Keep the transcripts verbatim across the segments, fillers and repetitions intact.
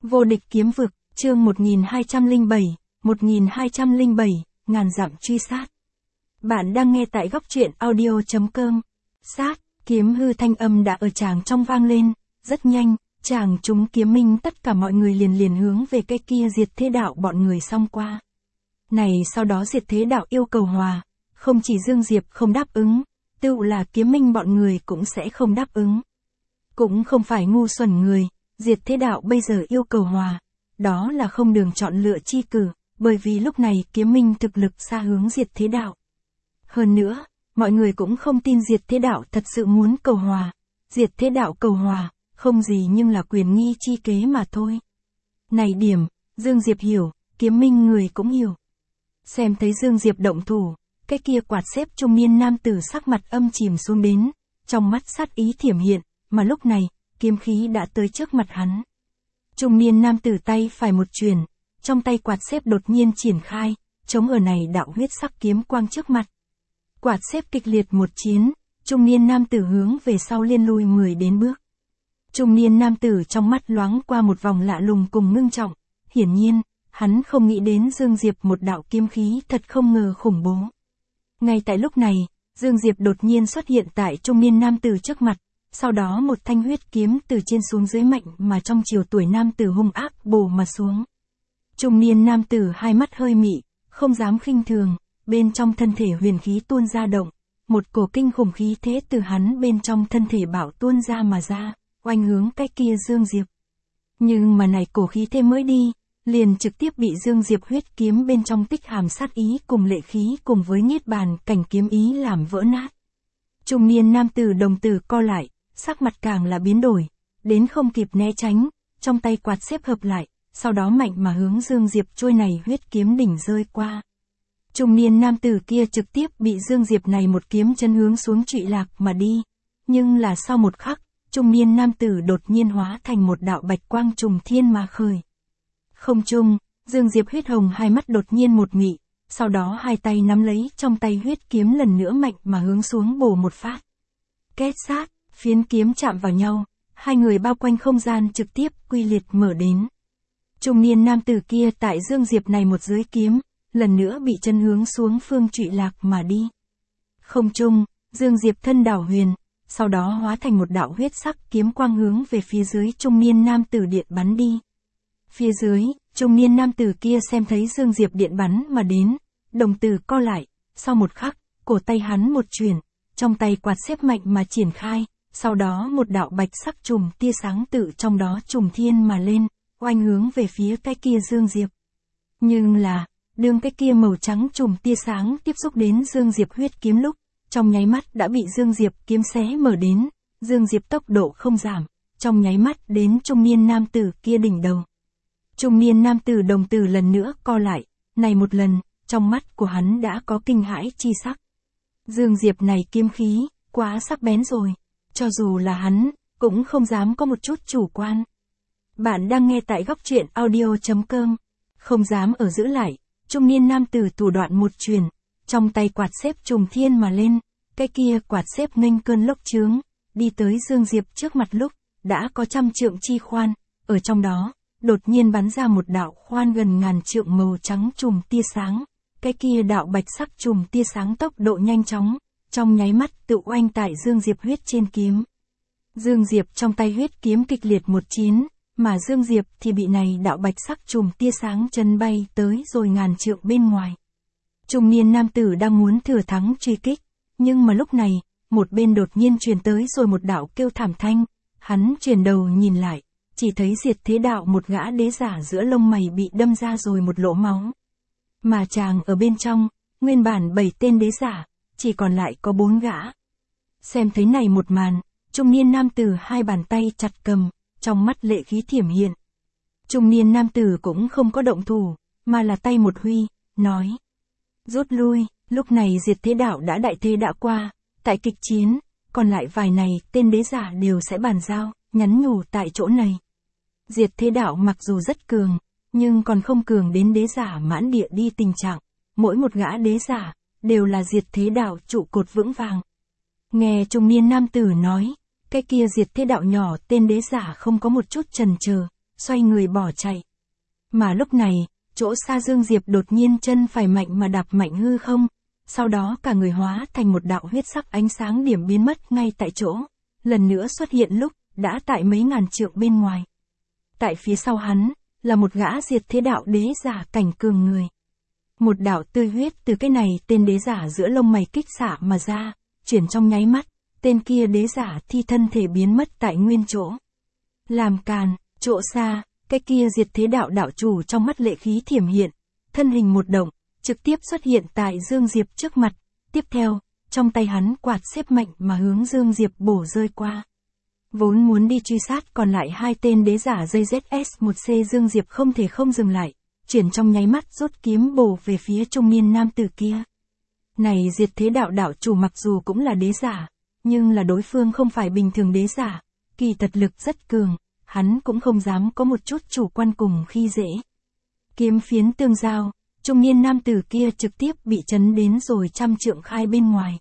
Vô địch kiếm vực, chương một nghìn hai trăm lẻ bảy, một nghìn hai trăm lẻ bảy, ngàn dặm truy sát. Bạn đang nghe tại góc truyện audio chấm com. Sát, kiếm hư thanh âm đã ở tràng trong vang lên, rất nhanh, chàng chúng kiếm minh tất cả mọi người liền liền hướng về cái kia diệt thế đạo bọn người xông qua. Này sau đó diệt thế đạo yêu cầu hòa, không chỉ Dương Diệp không đáp ứng, tựu là kiếm minh bọn người cũng sẽ không đáp ứng. Cũng không phải ngu xuẩn người, diệt thế đạo bây giờ yêu cầu hòa, đó là không đường chọn lựa chi cử, bởi vì lúc này kiếm minh thực lực xa hướng diệt thế đạo. Hơn nữa, mọi người cũng không tin diệt thế đạo thật sự muốn cầu hòa, diệt thế đạo cầu hòa, không gì nhưng là quyền nghi chi kế mà thôi. Này điểm, Dương Diệp hiểu, kiếm minh người cũng hiểu. Xem thấy Dương Diệp động thủ, cái kia quạt xếp trung niên nam tử sắc mặt âm chìm xuống đến, trong mắt sát ý thiểm hiện, mà lúc này, kiếm khí đã tới trước mặt hắn. Trung niên nam tử tay phải một chuyển, trong tay quạt xếp đột nhiên triển khai, chống ở này đạo huyết sắc kiếm quang trước mặt. Quạt xếp kịch liệt một chiến, trung niên nam tử hướng về sau liên lui mười đến bước. Trung niên nam tử trong mắt loáng qua một vòng lạ lùng cùng ngưng trọng, hiển nhiên, hắn không nghĩ đến Dương Diệp một đạo kiếm khí thật không ngờ khủng bố. Ngay tại lúc này, Dương Diệp đột nhiên xuất hiện tại trung niên nam tử trước mặt, sau đó một thanh huyết kiếm từ trên xuống dưới mạnh mà trong chiều tuổi nam tử hung ác bổ mà xuống. Trung niên nam tử hai mắt hơi mị, không dám khinh thường, bên trong thân thể huyền khí tuôn ra động, một cổ kinh khủng khí thế từ hắn bên trong thân thể bảo tuôn ra mà ra, oanh hướng cái kia Dương Diệp. Nhưng mà này cổ khí thế mới đi, liền trực tiếp bị Dương Diệp huyết kiếm bên trong tích hàm sát ý cùng lệ khí cùng với niết bàn cảnh kiếm ý làm vỡ nát. Trung niên nam tử đồng tử co lại, sắc mặt càng là biến đổi, đến không kịp né tránh, trong tay quạt xếp hợp lại, sau đó mạnh mà hướng Dương Diệp trôi này huyết kiếm đỉnh rơi qua. Trung niên nam tử kia trực tiếp bị Dương Diệp này một kiếm chân hướng xuống trụy lạc mà đi, nhưng là sau một khắc, trung niên nam tử đột nhiên hóa thành một đạo bạch quang trùng thiên mà khởi. Không trung, Dương Diệp huyết hồng hai mắt đột nhiên một mị, sau đó hai tay nắm lấy trong tay huyết kiếm lần nữa mạnh mà hướng xuống bổ một phát. Két sát, phiến kiếm chạm vào nhau, hai người bao quanh không gian trực tiếp quy liệt mở đến. Trung niên nam tử kia tại Dương Diệp này một dưới kiếm, lần nữa bị chân hướng xuống phương trụy lạc mà đi. Không trung, Dương Diệp thân đảo huyền, sau đó hóa thành một đạo huyết sắc kiếm quang hướng về phía dưới trung niên nam tử điện bắn đi. Phía dưới, trung niên nam tử kia xem thấy Dương Diệp điện bắn mà đến, đồng tử co lại, sau một khắc, cổ tay hắn một chuyển, trong tay quạt xếp mạnh mà triển khai, sau đó một đạo bạch sắc trùm tia sáng tự trong đó trùm thiên mà lên, oanh hướng về phía cái kia Dương Diệp. Nhưng là, đương cái kia màu trắng trùm tia sáng tiếp xúc đến Dương Diệp huyết kiếm lúc, trong nháy mắt đã bị Dương Diệp kiếm xé mở đến, Dương Diệp tốc độ không giảm, trong nháy mắt đến trung niên nam tử kia đỉnh đầu. Trung niên nam tử đồng tử lần nữa co lại, này một lần, trong mắt của hắn đã có kinh hãi chi sắc. Dương Diệp này kiếm khí, quá sắc bén rồi, cho dù là hắn, cũng không dám có một chút chủ quan. Bạn đang nghe tại góc truyện audio chấm com, không dám ở giữ lại, trung niên nam tử thủ đoạn một truyền, trong tay quạt xếp trùng thiên mà lên, cái kia quạt xếp nghênh cơn lốc chướng, đi tới Dương Diệp trước mặt lúc, đã có trăm trượng chi khoan, ở trong đó, đột nhiên bắn ra một đạo khoan gần ngàn trượng màu trắng trùm tia sáng, cái kia đạo bạch sắc trùm tia sáng tốc độ nhanh chóng, trong nháy mắt tự oanh tại Dương Diệp huyết trên kiếm. Dương Diệp trong tay huyết kiếm kịch liệt một chiến, mà Dương Diệp thì bị này đạo bạch sắc trùm tia sáng chân bay tới rồi ngàn trượng bên ngoài. Trung niên nam tử đang muốn thừa thắng truy kích, nhưng mà lúc này, một bên đột nhiên truyền tới rồi một đạo kêu thảm thanh, hắn chuyển đầu nhìn lại, chỉ thấy diệt thế đạo một gã đế giả giữa lông mày bị đâm ra rồi một lỗ máu. Mà chàng ở bên trong, nguyên bản bảy tên đế giả, chỉ còn lại có bốn gã. Xem thấy này một màn, trung niên nam tử hai bàn tay chặt cầm, trong mắt lệ khí thiểm hiện. Trung niên nam tử cũng không có động thủ, mà là tay một huy, nói. Rút lui, lúc này diệt thế đạo đã đại thế đã qua, tại kịch chiến, còn lại vài này tên đế giả đều sẽ bàn giao, nhắn nhủ tại chỗ này. Diệt thế đạo mặc dù rất cường, nhưng còn không cường đến đế giả mãn địa đi tình trạng, mỗi một gã đế giả, đều là diệt thế đạo trụ cột vững vàng. Nghe trung niên nam tử nói, cái kia diệt thế đạo nhỏ tên đế giả không có một chút chần chờ, xoay người bỏ chạy. Mà lúc này, chỗ xa Dương Diệp đột nhiên chân phải mạnh mà đạp mạnh hư không, sau đó cả người hóa thành một đạo huyết sắc ánh sáng điểm biến mất ngay tại chỗ, lần nữa xuất hiện lúc, đã tại mấy ngàn trượng bên ngoài. Tại phía sau hắn, là một gã diệt thế đạo đế giả cảnh cường người. Một đạo tươi huyết từ cái này tên đế giả giữa lông mày kích xạ mà ra, chuyển trong nháy mắt, tên kia đế giả thi thân thể biến mất tại nguyên chỗ. Làm càn, chỗ xa, cái kia diệt thế đạo đạo chủ trong mắt lệ khí thiểm hiện, thân hình một động, trực tiếp xuất hiện tại Dương Diệp trước mặt, tiếp theo, trong tay hắn quạt xếp mạnh mà hướng Dương Diệp bổ rơi qua. Vốn muốn đi truy sát còn lại hai tên đế giả dây Z S một C Dương Diệp không thể không dừng lại, chuyển trong nháy mắt rút kiếm bổ về phía trung niên nam tử kia. Này diệt thế đạo đạo chủ mặc dù cũng là đế giả, nhưng là đối phương không phải bình thường đế giả, kỳ thật lực rất cường, hắn cũng không dám có một chút chủ quan cùng khi dễ. Kiếm phiến tương giao, trung niên nam tử kia trực tiếp bị chấn đến rồi trăm trượng khai bên ngoài.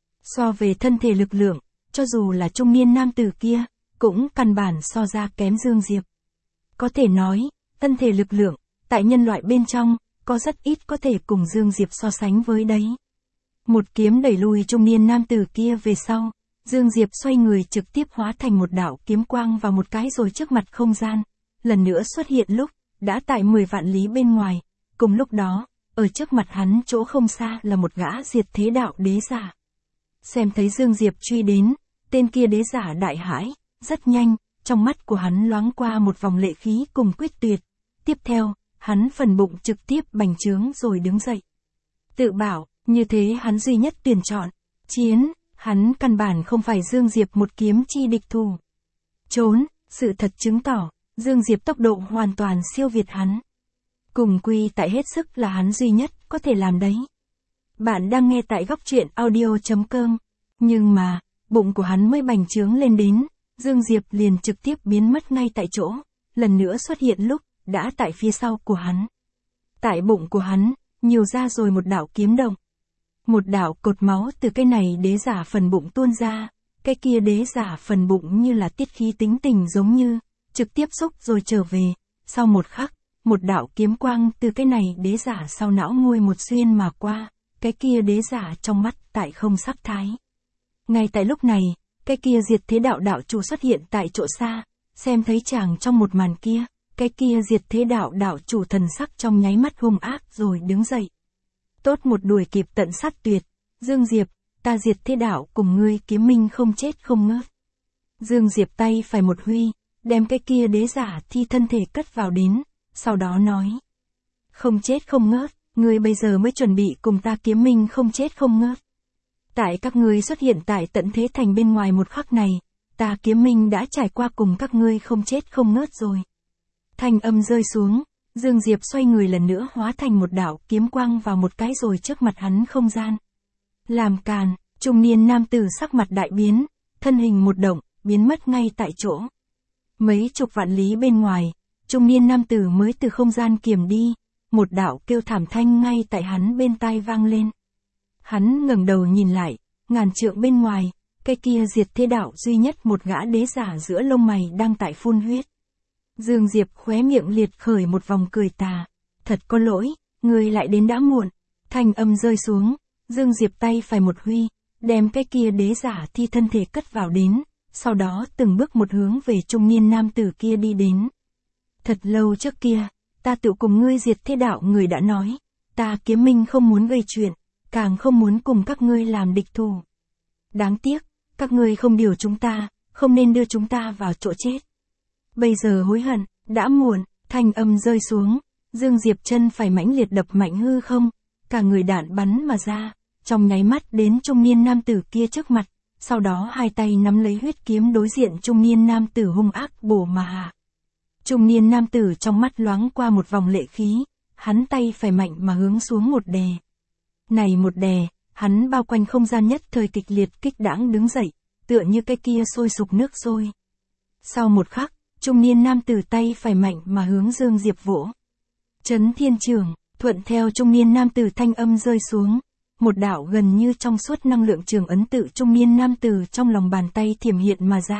So về thân thể lực lượng, cho dù là trung niên nam tử kia, cũng căn bản so ra kém Dương Diệp. Có thể nói, thân thể lực lượng, tại nhân loại bên trong, có rất ít có thể cùng Dương Diệp so sánh với đấy. Một kiếm đẩy lùi trung niên nam tử kia về sau, Dương Diệp xoay người trực tiếp hóa thành một đạo kiếm quang vào một cái rồi trước mặt không gian, lần nữa xuất hiện lúc, đã tại mười vạn lý bên ngoài, cùng lúc đó, ở trước mặt hắn chỗ không xa là một gã diệt thế đạo đế giả. Xem thấy Dương Diệp truy đến, tên kia đế giả đại hãi, rất nhanh, trong mắt của hắn loáng qua một vòng lệ khí cùng quyết tuyệt. Tiếp theo, hắn phần bụng trực tiếp bành trướng rồi đứng dậy. Tự bảo, như thế hắn duy nhất tuyển chọn, chiến, hắn căn bản không phải Dương Diệp một kiếm chi địch thủ. Trốn, sự thật chứng tỏ, Dương Diệp tốc độ hoàn toàn siêu việt hắn. Cùng quy tại hết sức là hắn duy nhất có thể làm đấy. Bạn đang nghe tại góc truyện audio chấm com, nhưng mà, bụng của hắn mới bành trướng lên đến, Dương Diệp liền trực tiếp biến mất ngay tại chỗ, lần nữa xuất hiện lúc, đã tại phía sau của hắn. Tại bụng của hắn, nhiều ra rồi một đạo kiếm động. Một đạo cột máu từ cái này đế giả phần bụng tuôn ra, cái kia đế giả phần bụng như là tiết khí tính tình giống như, trực tiếp xúc rồi trở về, sau một khắc, một đạo kiếm quang từ cái này đế giả sau não nguôi một xuyên mà qua, cái kia đế giả trong mắt tại không sắc thái. Ngay tại lúc này, cái kia diệt thế đạo đạo chủ xuất hiện tại chỗ xa, xem thấy chàng trong một màn kia, cái kia diệt thế đạo đạo chủ thần sắc trong nháy mắt hung ác rồi đứng dậy. Tốt một đuổi kịp tận sát tuyệt, Dương Diệp, ta diệt thế đạo cùng ngươi kiếm minh không chết không ngớt. Dương Diệp tay phải một huy, đem cái kia đế giả thi thân thể cất vào đến, sau đó nói. Không chết không ngớt, ngươi bây giờ mới chuẩn bị cùng ta kiếm minh không chết không ngớt. Tại các ngươi xuất hiện tại tận thế thành bên ngoài một khắc này, ta kiếm minh đã trải qua cùng các ngươi không chết không ngớt rồi. Thanh âm rơi xuống, Dương Diệp xoay người lần nữa hóa thành một đạo kiếm quang vào một cái rồi trước mặt hắn không gian. Làm càn, trung niên nam tử sắc mặt đại biến, thân hình một động, biến mất ngay tại chỗ. Mấy chục vạn lý bên ngoài, trung niên nam tử mới từ không gian kiềm đi, một đạo kêu thảm thanh ngay tại hắn bên tai vang lên. Hắn ngẩng đầu nhìn lại, ngàn trượng bên ngoài, cái kia diệt thế đạo duy nhất một gã đế giả giữa lông mày đang tại phun huyết. Dương Diệp khóe miệng liệt khởi một vòng cười tà. Thật có lỗi, ngươi lại đến đã muộn. Thanh âm rơi xuống, Dương Diệp tay phải một huy, đem cái kia đế giả thi thân thể cất vào đến, sau đó từng bước một hướng về trung niên nam tử kia đi đến. Thật lâu trước kia, ta tự cùng ngươi diệt thế đạo người đã nói, ta kiếm minh không muốn gây chuyện, càng không muốn cùng các ngươi làm địch thủ. Đáng tiếc, các ngươi không điều chúng ta, không nên đưa chúng ta vào chỗ chết. Bây giờ hối hận, đã muộn, thanh âm rơi xuống, Dương Diệp chân phải mãnh liệt đập mạnh hư không, cả người đạn bắn mà ra, trong nháy mắt đến trung niên nam tử kia trước mặt, sau đó hai tay nắm lấy huyết kiếm đối diện trung niên nam tử hung ác bổ mà hạ. Trung niên nam tử trong mắt loáng qua một vòng lệ khí, hắn tay phải mạnh mà hướng xuống một đè. Này một đè, hắn bao quanh không gian nhất thời kịch liệt kích đãng đứng dậy, tựa như cái kia sôi sục nước sôi. Sau một khắc, trung niên nam tử tay phải mạnh mà hướng Dương Diệp vỗ. Chấn thiên trường, thuận theo trung niên nam tử thanh âm rơi xuống, một đạo gần như trong suốt năng lượng trường ấn tự trung niên nam tử trong lòng bàn tay thiểm hiện mà ra,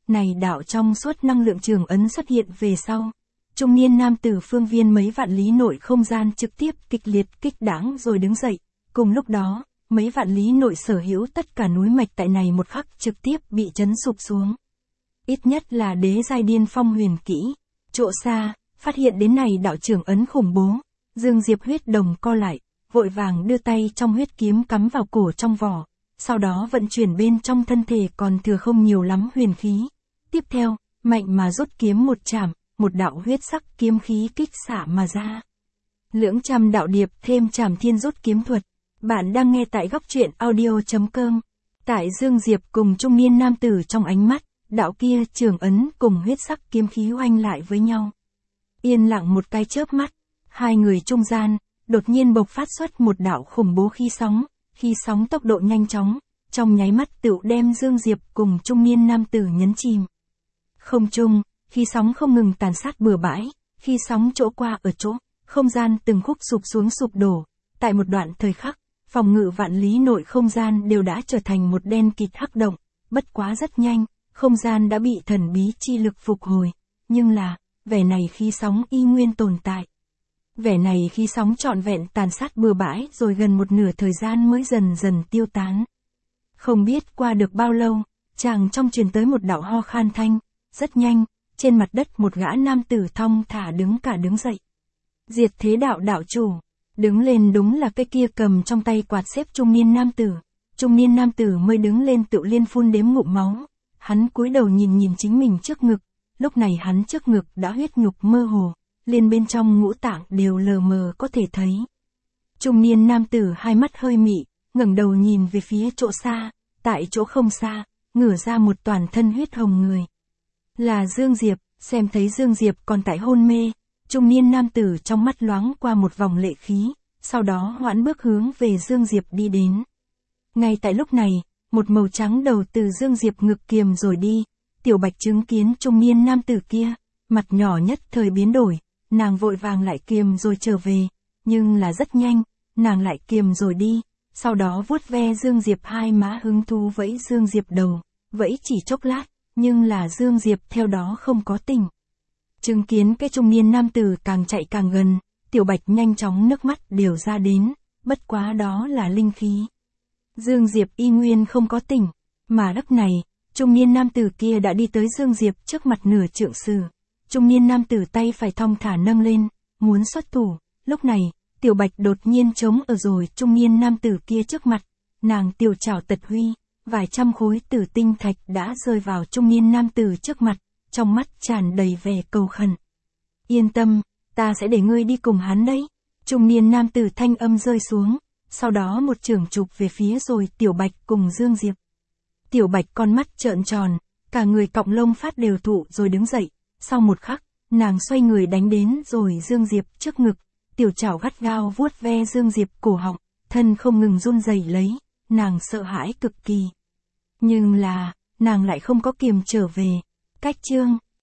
này đạo trong suốt năng lượng trường ấn xuất hiện về sau. Trung niên nam tử phương viên mấy vạn lý nội không gian trực tiếp kịch liệt kích đãng rồi đứng dậy. Cùng lúc đó, mấy vạn lý nội sở hữu tất cả núi mạch tại này một khắc trực tiếp bị chấn sụp xuống. Ít nhất là đế giai điên phong huyền kỹ. Chỗ xa, phát hiện đến này đạo trưởng ấn khủng bố. Dương Diệp huyết đồng co lại, vội vàng đưa tay trong huyết kiếm cắm vào cổ trong vỏ. Sau đó vận chuyển bên trong thân thể còn thừa không nhiều lắm huyền khí. Tiếp theo, mạnh mà rút kiếm một chạm, một đạo huyết sắc kiếm khí kích xạ mà ra. Lưỡng trăm đạo điệp thêm trảm thiên rút kiếm thuật. Bạn đang nghe tại góc truyện audio.com. Tại Dương Diệp cùng trung niên nam tử trong ánh mắt, đạo kia trường ấn cùng huyết sắc kiếm khí oanh lại với nhau. Yên lặng một cái chớp mắt, hai người trung gian, đột nhiên bộc phát xuất một đạo khủng bố khí sóng, khí sóng tốc độ nhanh chóng, trong nháy mắt tựu đem Dương Diệp cùng trung niên nam tử nhấn chìm. Không trung, khí sóng không ngừng tàn sát bừa bãi, khí sóng chỗ qua ở chỗ, không gian từng khúc sụp xuống sụp đổ, tại một đoạn thời khắc, phòng ngự vạn lý nội không gian đều đã trở thành một đen kịt hắc động, bất quá rất nhanh, không gian đã bị thần bí chi lực phục hồi, nhưng là, vẻ này khí sóng y nguyên tồn tại. Vẻ này khí sóng trọn vẹn tàn sát bừa bãi rồi gần một nửa thời gian mới dần dần tiêu tán. Không biết qua được bao lâu, chàng trong truyền tới một đạo ho khan thanh, rất nhanh, trên mặt đất một gã nam tử thong thả đứng cả đứng dậy. Diệt thế đạo đạo chủ, đứng lên đúng là cái kia cầm trong tay quạt xếp trung niên nam tử. Trung niên nam tử mới đứng lên tự liên phun đếm ngụm máu, hắn cúi đầu nhìn nhìn chính mình trước ngực, lúc này hắn trước ngực đã huyết nhục mơ hồ, liền bên trong ngũ tạng đều lờ mờ có thể thấy. Trung niên nam tử hai mắt hơi mị, ngẩng đầu nhìn về phía chỗ xa, tại chỗ không xa, ngửa ra một toàn thân huyết hồng người. Là Dương Diệp, xem thấy Dương Diệp còn tại hôn mê, trung niên nam tử trong mắt loáng qua một vòng lệ khí, sau đó hoãn bước hướng về Dương Diệp đi đến. Ngay tại lúc này, một màu trắng đầu từ Dương Diệp ngực kiềm rồi đi, Tiểu Bạch chứng kiến trung niên nam tử kia, mặt nhỏ nhất thời biến đổi, nàng vội vàng lại kiềm rồi trở về, nhưng là rất nhanh, nàng lại kiềm rồi đi, sau đó vuốt ve Dương Diệp hai má hứng thú vẫy Dương Diệp đầu, vẫy chỉ chốc lát, nhưng là Dương Diệp theo đó không có tỉnh. Chứng kiến cái trung niên nam tử càng chạy càng gần, Tiểu Bạch nhanh chóng nước mắt đều ra đến, bất quá đó là linh khí. Dương Diệp y nguyên không có tỉnh, mà lúc này, trung niên nam tử kia đã đi tới Dương Diệp trước mặt nửa trượng sử. Trung niên nam tử tay phải thong thả nâng lên, muốn xuất thủ, lúc này, Tiểu Bạch đột nhiên chống ở rồi trung niên nam tử kia trước mặt, nàng tiểu trảo tật huy, vài trăm khối tử tinh thạch đã rơi vào trung niên nam tử trước mặt, trong mắt tràn đầy vẻ cầu khẩn. Yên tâm, ta sẽ để ngươi đi cùng hắn đấy. Trung niên nam tử thanh âm rơi xuống, sau đó một chưởng chụp về phía rồi Tiểu Bạch cùng Dương Diệp. Tiểu Bạch con mắt trợn tròn, cả người cọng lông phát đều thụ rồi đứng dậy, sau một khắc, nàng xoay người đánh đến rồi Dương Diệp trước ngực, tiểu chảo gắt gao vuốt ve Dương Diệp cổ họng, thân không ngừng run rẩy lấy, nàng sợ hãi cực kỳ. Nhưng là, nàng lại không có kiềm trở về. Cách chương